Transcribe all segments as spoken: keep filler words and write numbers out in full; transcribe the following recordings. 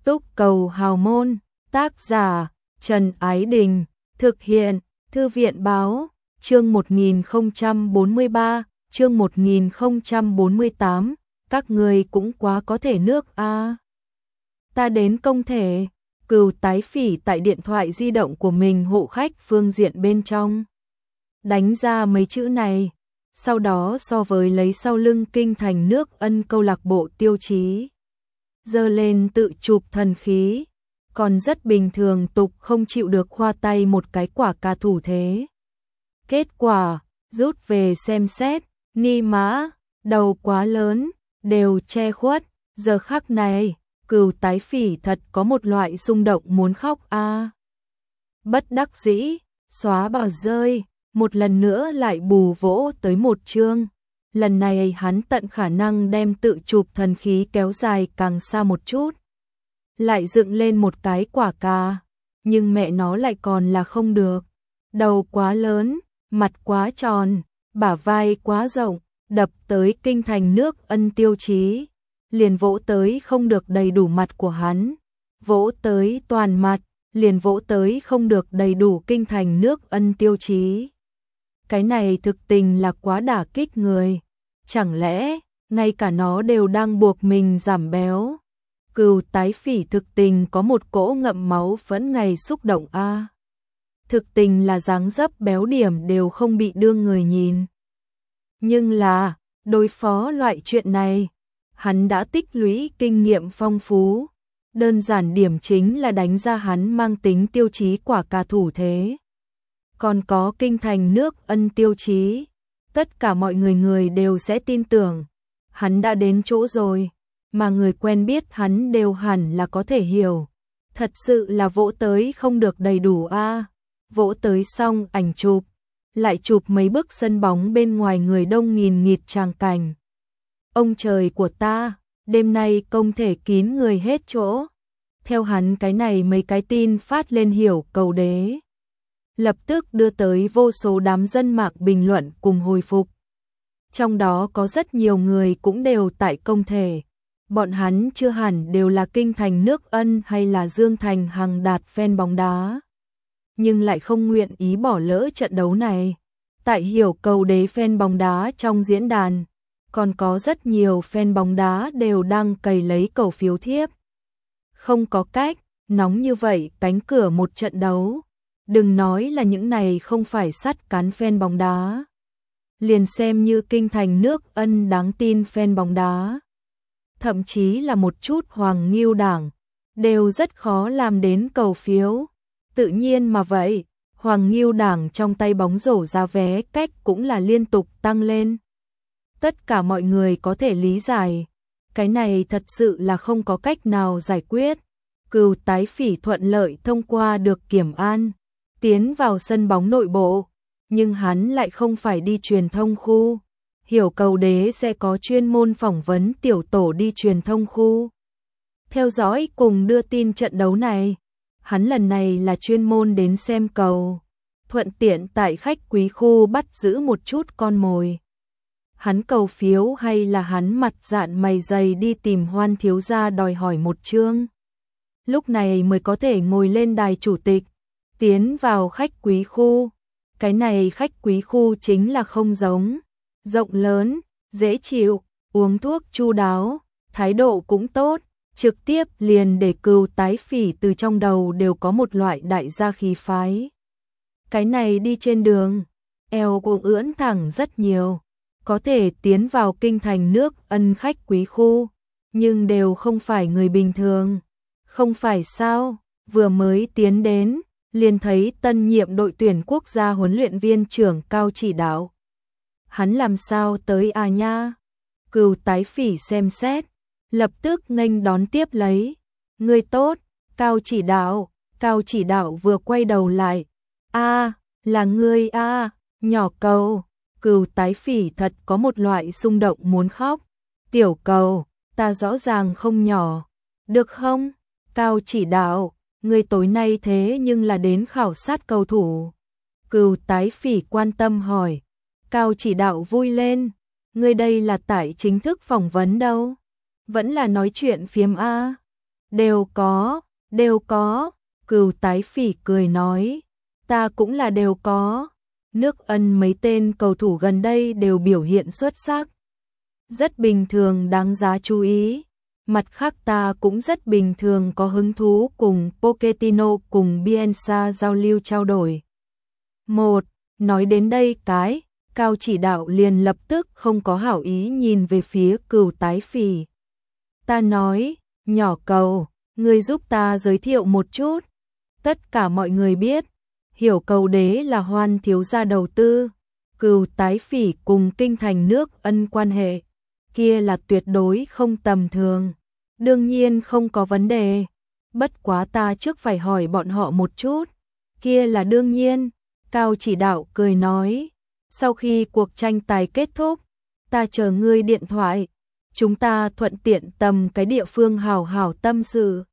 Túc Cầu Hào Môn, tác giả Trần Ái Đình, thực hiện Thư viện Báo, chương một nghìn không trăm bốn mươi ba, chương một nghìn không trăm bốn mươi tám, các người cũng quá có thể nước a. À. Ta đến công thể, Cừu tái phỉ tại điện thoại di động của mình hộ khách phương diện bên trong. Đánh ra mấy chữ này, sau đó so với lấy sau lưng kinh thành nước Ân câu lạc bộ tiêu chí. Giơ lên tự chụp thần khí, còn rất bình thường tục không chịu được khoa tay một cái quả ca thủ thế. Kết quả, rút về xem xét, ni mã, đầu quá lớn, đều che khuất, giờ khắc này, Cừu tái phỉ thật có một loại xung động muốn khóc a. À. Bất đắc dĩ, xóa bỏ rơi, một lần nữa lại bù vỗ tới một chương. Lần này hắn tận khả năng đem tự chụp thần khí kéo dài càng xa một chút. Lại dựng lên một cái quả cà, nhưng mẹ nó lại còn là không được. Đầu quá lớn, mặt quá tròn, bả vai quá rộng, đập tới kinh thành nước Ân tiêu chí. Liền vỗ tới không được đầy đủ mặt của hắn. Vỗ tới toàn mặt, liền vỗ tới không được đầy đủ kinh thành nước Ân tiêu chí. Cái này thực tình là quá đả kích người. Chẳng lẽ, ngay cả nó đều đang buộc mình giảm béo. Cừu tái phỉ thực tình có một cỗ ngậm máu phẫn ngày xúc động a. À. Thực tình là dáng dấp béo điểm đều không bị đương người nhìn. Nhưng là, đối phó loại chuyện này, hắn đã tích lũy kinh nghiệm phong phú. Đơn giản điểm chính là đánh ra hắn mang tính tiêu chí quả cà thủ thế. Còn có kinh thành nước Ân tiêu chí. Tất cả mọi người người đều sẽ tin tưởng. Hắn đã đến chỗ rồi. Mà người quen biết hắn đều hẳn là có thể hiểu. Thật sự là vỗ tới không được đầy đủ a. À. Vỗ tới xong ảnh chụp. Lại chụp mấy bức sân bóng bên ngoài người đông nghìn nghịt tràng cảnh. Ông trời của ta, đêm nay công thể kín người hết chỗ. Theo hắn cái này mấy cái tin phát lên hiểu cầu đế. Lập tức đưa tới vô số đám dân mạng bình luận cùng hồi phục. Trong đó có rất nhiều người cũng đều tại công thể. Bọn hắn chưa hẳn đều là kinh thành nước Ân hay là Dương Thành Hằng Đạt fan bóng đá. Nhưng lại không nguyện ý bỏ lỡ trận đấu này. Tại hiểu cầu đế fan bóng đá trong diễn đàn, còn có rất nhiều fan bóng đá đều đang cày lấy cầu phiếu thiếp. Không có cách, nóng như vậy cánh cửa một trận đấu. Đừng nói là những này không phải sắt cán fan bóng đá. Liền xem như kinh thành nước Ân đáng tin fan bóng đá. Thậm chí là một chút Hoàng Nghiêu đảng, đều rất khó làm đến cầu phiếu. Tự nhiên mà vậy, Hoàng Nghiêu đảng trong tay bóng rổ ra vé cách cũng là liên tục tăng lên. Tất cả mọi người có thể lý giải. Cái này thật sự là không có cách nào giải quyết. Cừu tái phỉ thuận lợi thông qua được kiểm an. Tiến vào sân bóng nội bộ, nhưng hắn lại không phải đi truyền thông khu. Hiểu cầu đế sẽ có chuyên môn phỏng vấn tiểu tổ đi truyền thông khu. Theo dõi cùng đưa tin trận đấu này, hắn lần này là chuyên môn đến xem cầu. Thuận tiện tại khách quý khu bắt giữ một chút con mồi. Hắn cầu phiếu hay là hắn mặt dạn mày dày đi tìm Hoan thiếu gia đòi hỏi một chương. Lúc này mới có thể ngồi lên đài chủ tịch. Tiến vào khách quý khu. Cái này khách quý khu chính là không giống. Rộng lớn, dễ chịu, uống thuốc chu đáo, thái độ cũng tốt. Trực tiếp liền để Cừu tái phỉ từ trong đầu đều có một loại đại gia khí phái. Cái này đi trên đường, eo cũng ưỡn thẳng rất nhiều. Có thể tiến vào kinh thành nước Ân khách quý khu. Nhưng đều không phải người bình thường. Không phải sao, vừa mới tiến đến. Liền thấy tân nhiệm đội tuyển quốc gia huấn luyện viên trưởng Cao chỉ đạo. Hắn làm sao tới à nha? Cừu tái phỉ xem xét, lập tức nghênh đón tiếp lấy. Người tốt, Cao chỉ đạo. Cao chỉ đạo vừa quay đầu lại. A, à, là ngươi a, à, nhỏ cầu. Cừu tái phỉ thật có một loại xung động muốn khóc. Tiểu cầu, ta rõ ràng không nhỏ. Được không? Cao chỉ đạo. Người tối nay thế nhưng là đến khảo sát cầu thủ. Cừu tái phỉ quan tâm hỏi. Cao chỉ đạo vui lên. Người đây là tại chính thức phỏng vấn đâu? Vẫn là nói chuyện phiếm a. Đều có, đều có, Cừu Tái Phỉ cười nói, ta cũng là đều có. Nước Ân mấy tên cầu thủ gần đây đều biểu hiện xuất sắc, rất bình thường đáng giá chú ý. Mặt khác ta cũng rất bình thường có hứng thú cùng Pochettino cùng Bielsa giao lưu trao đổi. Một, nói đến đây cái, Cao chỉ đạo liền lập tức không có hảo ý nhìn về phía Cừu Tái Phỉ. Ta nói, nhỏ cầu, ngươi giúp ta giới thiệu một chút. Tất cả mọi người biết, Hiểu Cầu Đế là Hoan thiếu gia đầu tư, Cừu Tái Phỉ cùng kinh thành nước Ân quan hệ, kia là tuyệt đối không tầm thường. Đương nhiên không có vấn đề, bất quá ta trước phải hỏi bọn họ một chút. Kia là đương nhiên, Cao chỉ đạo cười nói, sau khi cuộc tranh tài kết thúc, ta chờ ngươi điện thoại, chúng ta thuận tiện tầm cái địa phương hảo hảo tâm sự.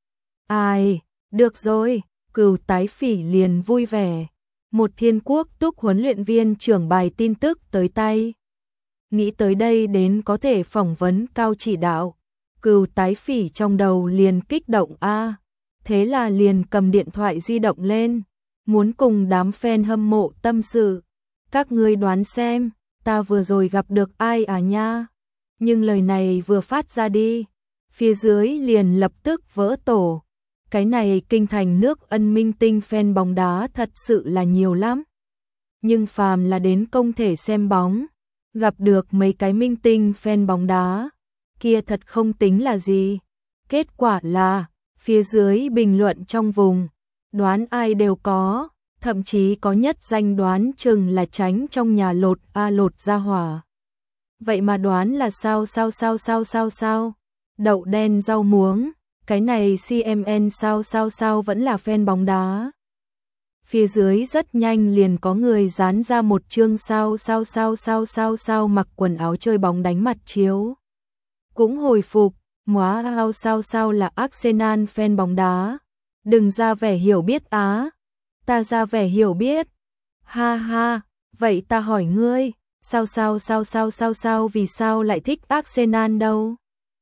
Ai, được rồi, Cừu Tái Phỉ liền vui vẻ. Một Thiên Quốc Túc huấn luyện viên trưởng bài tin tức tới tay. Nghĩ tới đây đến có thể phỏng vấn Cao chỉ đạo, Cừu Tái Phỉ trong đầu liền kích động a, thế là liền cầm điện thoại di động lên, muốn cùng đám fan hâm mộ tâm sự. Các ngươi đoán xem, ta vừa rồi gặp được ai à nha? Nhưng lời này vừa phát ra đi, phía dưới liền lập tức vỡ tổ. Cái này kinh thành nước Ân minh tinh fan bóng đá thật sự là nhiều lắm. Nhưng phàm là đến công thể xem bóng, gặp được mấy cái minh tinh fan bóng đá, kia thật không tính là gì. Kết quả là, phía dưới bình luận trong vùng, đoán ai đều có, thậm chí có nhất danh đoán chừng là tránh trong nhà lột a lột ra hỏa. Vậy mà đoán là sao sao sao sao sao sao, đậu đen rau muống, cái này xê em en sao sao sao vẫn là fan bóng đá. Phía dưới rất nhanh liền có người dán ra một chương sao sao sao sao sao sao mặc quần áo chơi bóng đánh mặt chiếu. Cũng hồi phục, móa ao sao sao là Arsenal fan bóng đá. Đừng ra vẻ hiểu biết á. Ta ra vẻ hiểu biết. Ha ha, vậy ta hỏi ngươi, sao sao sao sao sao sao vì sao lại thích Arsenal đâu?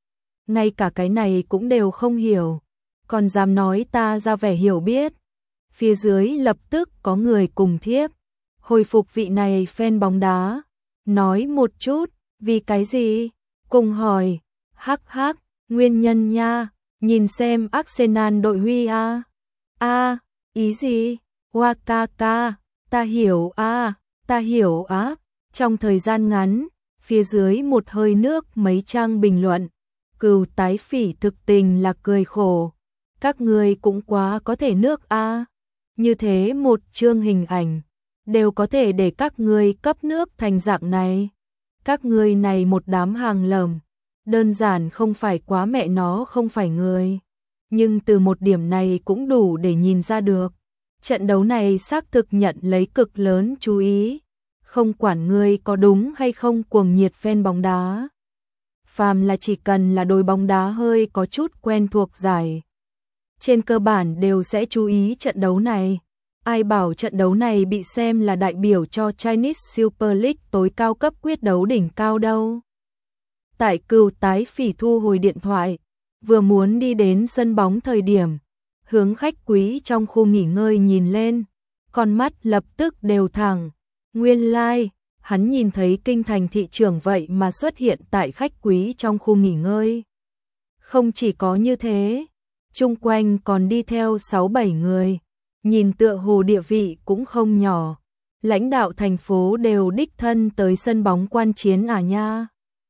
Ngay cả cái này cũng đều không hiểu, còn dám nói ta ra vẻ hiểu biết. Phía dưới lập tức có người cùng thiếp, hồi phục vị này fan bóng đá, nói một chút, vì cái gì? Cùng hỏi, hắc hắc, nguyên nhân nha, nhìn xem Arsenal đội huy a. A, ý gì? Hoa ca ca, ta hiểu a, ta hiểu á. Trong thời gian ngắn, phía dưới một hơi nước mấy trang bình luận, Cừu Tái Phỉ thực tình là cười khổ. Các người cũng quá có thể nước a. Như thế một chương hình ảnh, đều có thể để các người cấp nước thành dạng này. Các người này một đám hàng lởm, đơn giản không phải quá mẹ nó không phải người. Nhưng từ một điểm này cũng đủ để nhìn ra được. Trận đấu này xác thực nhận lấy cực lớn chú ý. Không quản người có đúng hay không cuồng nhiệt fan bóng đá. Phàm là chỉ cần là đội bóng đá hơi có chút quen thuộc giải, trên cơ bản đều sẽ chú ý trận đấu này. Ai bảo trận đấu này bị xem là đại biểu cho Chinese Super League tối cao cấp quyết đấu đỉnh cao đâu. Tại Cừu Tái Phỉ thu hồi điện thoại, vừa muốn đi đến sân bóng thời điểm, hướng khách quý trong khu nghỉ ngơi nhìn lên, con mắt lập tức đều thẳng. Nguyên lai, like, hắn nhìn thấy kinh thành thị trưởng vậy mà xuất hiện tại khách quý trong khu nghỉ ngơi. Không chỉ có như thế, chung quanh còn đi theo sáu bảy người, nhìn tựa hồ địa vị cũng không nhỏ. Lãnh đạo thành phố đều đích thân tới sân bóng quan chiến à nha.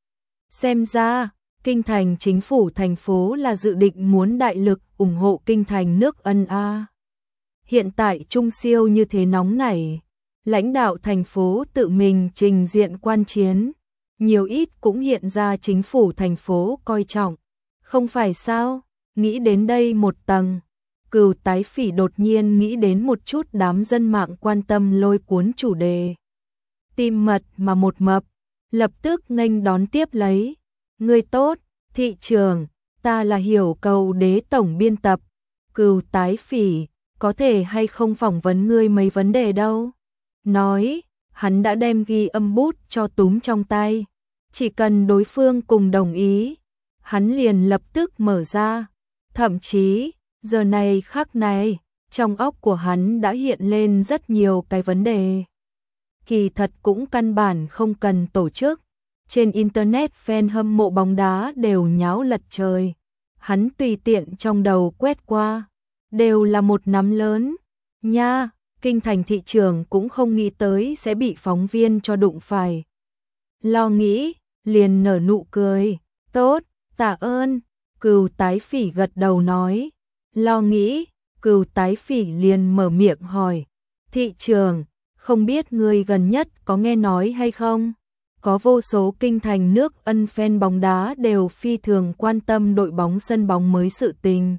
Xem ra, kinh thành chính phủ thành phố là dự định muốn đại lực ủng hộ kinh thành nước Ân a. Hiện tại trung siêu như thế nóng nảy, lãnh đạo thành phố tự mình trình diện quan chiến, nhiều ít cũng hiện ra chính phủ thành phố coi trọng. Không phải sao? Nghĩ đến đây một tầng, Cừu Tái Phỉ đột nhiên nghĩ đến một chút đám dân mạng quan tâm lôi cuốn chủ đề. Tim mật mà một mập, lập tức nghênh đón tiếp lấy. Người tốt, thị trường, ta là Hiểu Cầu Đế tổng biên tập. Cừu Tái Phỉ, có thể hay không phỏng vấn ngươi mấy vấn đề đâu. Nói, hắn đã đem ghi âm bút cho túm trong tay. Chỉ cần đối phương cùng đồng ý, hắn liền lập tức mở ra. Thậm chí, giờ này khắc này, trong óc của hắn đã hiện lên rất nhiều cái vấn đề. Kỳ thật cũng căn bản không cần tổ chức. Trên Internet fan hâm mộ bóng đá đều nháo lật trời. Hắn tùy tiện trong đầu quét qua. Đều là một nắm lớn. Nha, kinh thành thị trường cũng không nghĩ tới sẽ bị phóng viên cho đụng phải. Lo nghĩ, liền nở nụ cười. Tốt, tạ ơn. Cừu Tái Phỉ gật đầu nói. Lo nghĩ, Cừu Tái Phỉ liền mở miệng hỏi. Thị trường, không biết người gần nhất có nghe nói hay không? Có vô số kinh thành nước Ân fan bóng đá đều phi thường quan tâm đội bóng sân bóng mới sự tình.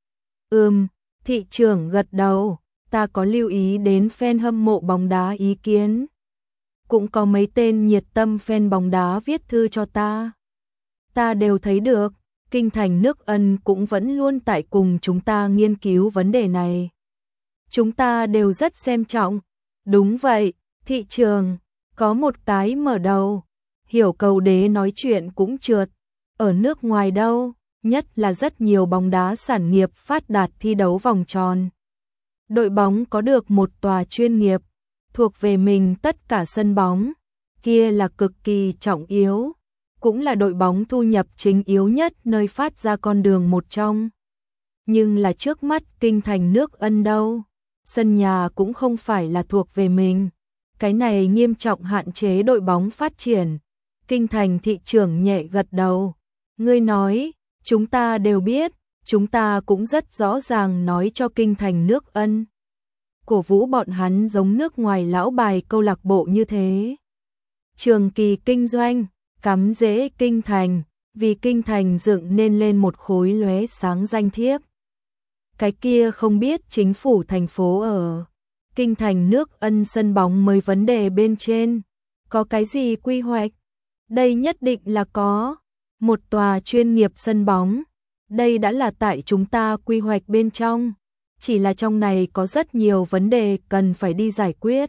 Ừm, thị trường gật đầu, ta có lưu ý đến fan hâm mộ bóng đá ý kiến. Cũng có mấy tên nhiệt tâm fan bóng đá viết thư cho ta. Ta đều thấy được, kinh thành nước Ân cũng vẫn luôn tại cùng chúng ta nghiên cứu vấn đề này. Chúng ta đều rất xem trọng. Đúng vậy, thị trường, có một cái mở đầu. Hiểu Cầu Đế nói chuyện cũng trượt. Ở nước ngoài đâu, nhất là rất nhiều bóng đá sản nghiệp phát đạt thi đấu vòng tròn. Đội bóng có được một tòa chuyên nghiệp, thuộc về mình tất cả sân bóng, kia là cực kỳ trọng yếu. Cũng là đội bóng thu nhập chính yếu nhất nơi phát ra con đường một trong. Nhưng là trước mắt kinh thành nước Ân đâu, sân nhà cũng không phải là thuộc về mình. Cái này nghiêm trọng hạn chế đội bóng phát triển. Kinh thành thị trưởng nhẹ gật đầu. Ngươi nói, chúng ta đều biết, chúng ta cũng rất rõ ràng nói cho kinh thành nước Ân. Cổ vũ bọn hắn giống nước ngoài lão bài câu lạc bộ như thế. Trường kỳ kinh doanh, cắm rễ kinh thành, vì kinh thành dựng nên lên một khối lóe sáng danh thiếp. Cái kia không biết chính phủ thành phố ở kinh thành nước Ân sân bóng mới vấn đề bên trên, có cái gì quy hoạch? Đây nhất định là có một tòa chuyên nghiệp sân bóng. Đây đã là tại chúng ta quy hoạch bên trong, chỉ là trong này có rất nhiều vấn đề cần phải đi giải quyết.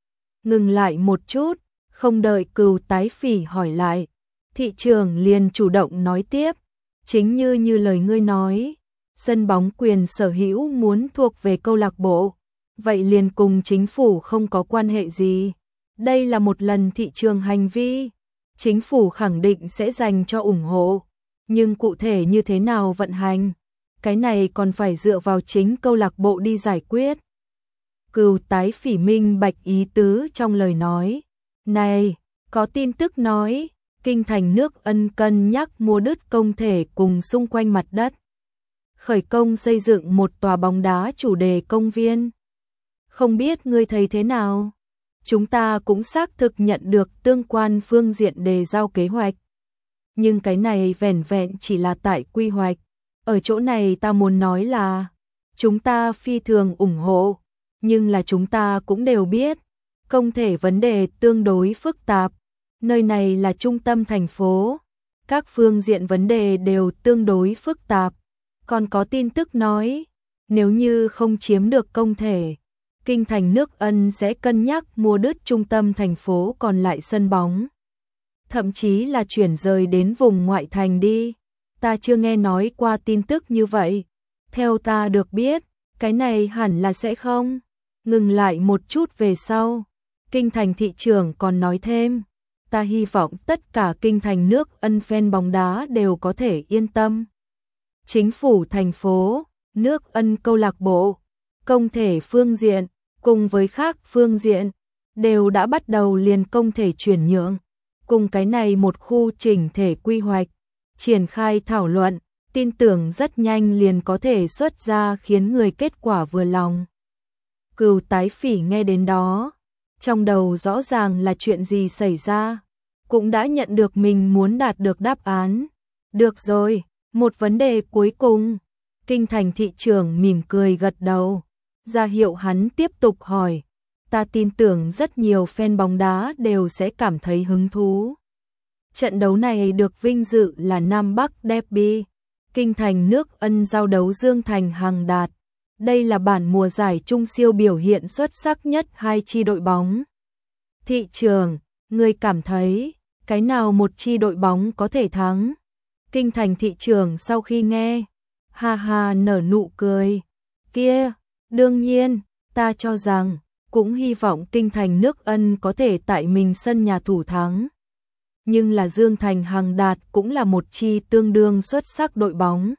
Ngừng lại một chút, không đợi Cừu Tái Phỉ hỏi lại, thị trường liền chủ động nói tiếp, chính như như lời ngươi nói, sân bóng quyền sở hữu muốn thuộc về câu lạc bộ, vậy liền cùng chính phủ không có quan hệ gì. Đây là một lần thị trường hành vi, chính phủ khẳng định sẽ dành cho ủng hộ, nhưng cụ thể như thế nào vận hành, cái này còn phải dựa vào chính câu lạc bộ đi giải quyết. Cừu Tái Phỉ minh bạch ý tứ trong lời nói. Này, có tin tức nói, kinh thành nước Ân cân nhắc mua đứt công thể cùng xung quanh mặt đất. Khởi công xây dựng một tòa bóng đá chủ đề công viên. Không biết ngươi thấy thế nào? Chúng ta cũng xác thực nhận được tương quan phương diện đề giao kế hoạch. Nhưng cái này vẻn vẹn chỉ là tại quy hoạch. Ở chỗ này ta muốn nói là, chúng ta phi thường ủng hộ, nhưng là chúng ta cũng đều biết, công thể vấn đề tương đối phức tạp. Nơi này là trung tâm thành phố, các phương diện vấn đề đều tương đối phức tạp. Còn có tin tức nói, nếu như không chiếm được công thể, kinh thành nước Ân sẽ cân nhắc mua đứt trung tâm thành phố còn lại sân bóng. Thậm chí là chuyển rời đến vùng ngoại thành đi. Ta chưa nghe nói qua tin tức như vậy. Theo ta được biết, cái này hẳn là sẽ không. Ngừng lại một chút về sau, kinh thành thị trưởng còn nói thêm, ta hy vọng tất cả kinh thành nước Ân fan bóng đá đều có thể yên tâm. Chính phủ thành phố, nước Ân câu lạc bộ, công thể phương diện, cùng với khác phương diện, đều đã bắt đầu liền công thể chuyển nhượng, cùng cái này một khu chỉnh thể quy hoạch, triển khai thảo luận, tin tưởng rất nhanh liền có thể xuất ra khiến người kết quả vừa lòng. Cừu Tái Phỉ nghe đến đó, trong đầu rõ ràng là chuyện gì xảy ra, cũng đã nhận được mình muốn đạt được đáp án. Được rồi, một vấn đề cuối cùng. Kinh thành thị trưởng mỉm cười gật đầu, ra hiệu hắn tiếp tục hỏi. Ta tin tưởng rất nhiều fan bóng đá đều sẽ cảm thấy hứng thú. Trận đấu này được vinh dự là Nam Bắc Derby, kinh thành nước Ân giao đấu Dương Thành Hằng Đạt. Đây là bản mùa giải trung siêu biểu hiện xuất sắc nhất hai chi đội bóng. Thị trường, người cảm thấy, cái nào một chi đội bóng có thể thắng? Kinh thành thị trường sau khi nghe, Ha ha nở nụ cười. Kia, đương nhiên, ta cho rằng, cũng hy vọng kinh thành nước Ân có thể tại mình sân nhà thủ thắng. Nhưng là Dương Thành Hằng Đạt cũng là một chi tương đương xuất sắc đội bóng.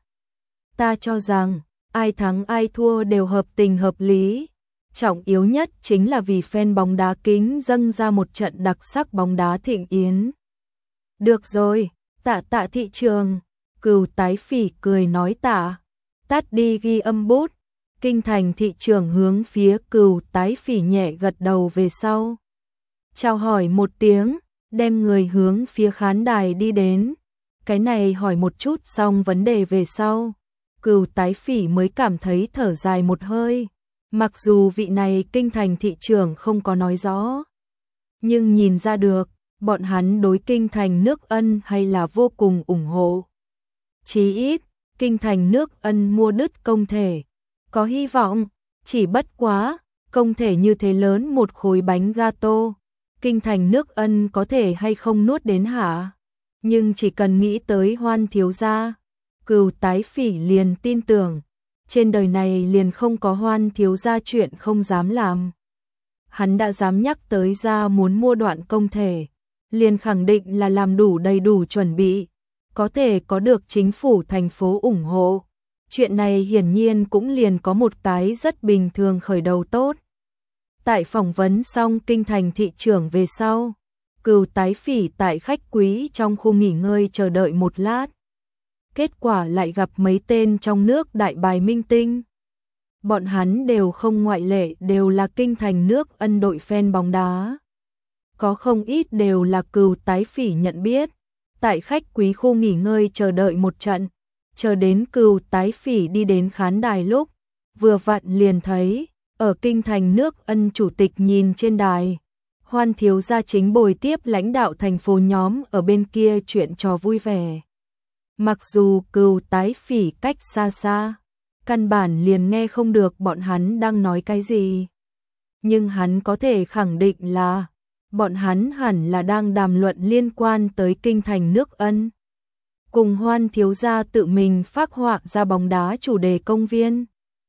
Ta cho rằng, ai thắng ai thua đều hợp tình hợp lý. Trọng yếu nhất chính là vì fan bóng đá kính dâng ra một trận đặc sắc bóng đá thịnh yến. Được rồi, tạ tạ thị trường. Cừu tái phỉ cười nói tạ. Tắt đi ghi âm bút. Kinh thành thị trường hướng phía cừu tái phỉ nhẹ gật đầu về sau. Chào hỏi một tiếng, đem người hướng phía khán đài đi đến. Cái này hỏi một chút xong vấn đề về sau. Cừu tái phỉ mới cảm thấy thở dài một hơi. Mặc dù vị này kinh thành thị trưởng không có nói rõ, nhưng nhìn ra được, bọn hắn đối kinh thành nước Ân hay là vô cùng ủng hộ. Chí ít, kinh thành nước Ân mua đứt công thể. Có hy vọng, chỉ bất quá, công thể như thế lớn một khối bánh gato. Kinh thành nước Ân có thể hay không nuốt đến hả? Nhưng chỉ cần nghĩ tới Hoan thiếu gia, Cừu tái phỉ liền tin tưởng. Trên đời này liền không có Hoan thiếu gia chuyện không dám làm. Hắn đã dám nhắc tới ra muốn mua đoạn công thể, liền khẳng định là làm đủ đầy đủ chuẩn bị, có thể có được chính phủ thành phố ủng hộ. Chuyện này hiển nhiên cũng liền có một cái rất bình thường khởi đầu tốt. Tại phỏng vấn xong kinh thành thị trưởng về sau, Cừu tái phỉ tại khách quý trong khu nghỉ ngơi chờ đợi một lát. Kết quả lại gặp mấy tên trong nước đại bài minh tinh. Bọn hắn đều không ngoại lệ đều là kinh thành nước Ân đội fan bóng đá. Có không ít đều là Cừu tái phỉ nhận biết. Tại khách quý khu nghỉ ngơi chờ đợi một trận, chờ đến Cừu tái phỉ đi đến khán đài lúc, vừa vặn liền thấy, ở kinh thành nước Ân chủ tịch nhìn trên đài. Hoan thiếu gia chính bồi tiếp lãnh đạo thành phố nhóm ở bên kia chuyện trò vui vẻ. Mặc dù Cừu tái phỉ cách xa xa, căn bản liền nghe không được bọn hắn đang nói cái gì. Nhưng hắn có thể khẳng định là, bọn hắn hẳn là đang đàm luận liên quan tới kinh thành nước Ân. Cùng Hoan thiếu gia tự mình phác họa ra bóng đá chủ đề công viên.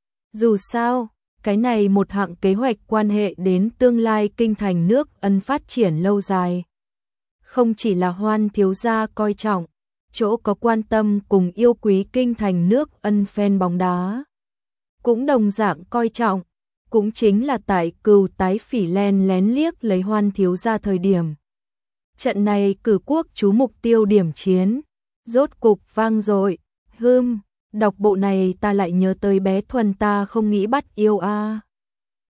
Dù sao, cái này một hạng kế hoạch quan hệ đến tương lai kinh thành nước Ân phát triển lâu dài. Không chỉ là Hoan thiếu gia coi trọng, chỗ có quan tâm cùng yêu quý kinh thành nước Ân fan bóng đá cũng đồng dạng coi trọng, cũng chính là tại Cừu tái phỉ len lén liếc lấy Hoan thiếu gia thời điểm. Trận này cử quốc chú mục tiêu điểm chiến, rốt cục vang dội. Hừm, đọc bộ này ta lại nhớ tới bé Thuần ta không nghĩ bắt yêu a.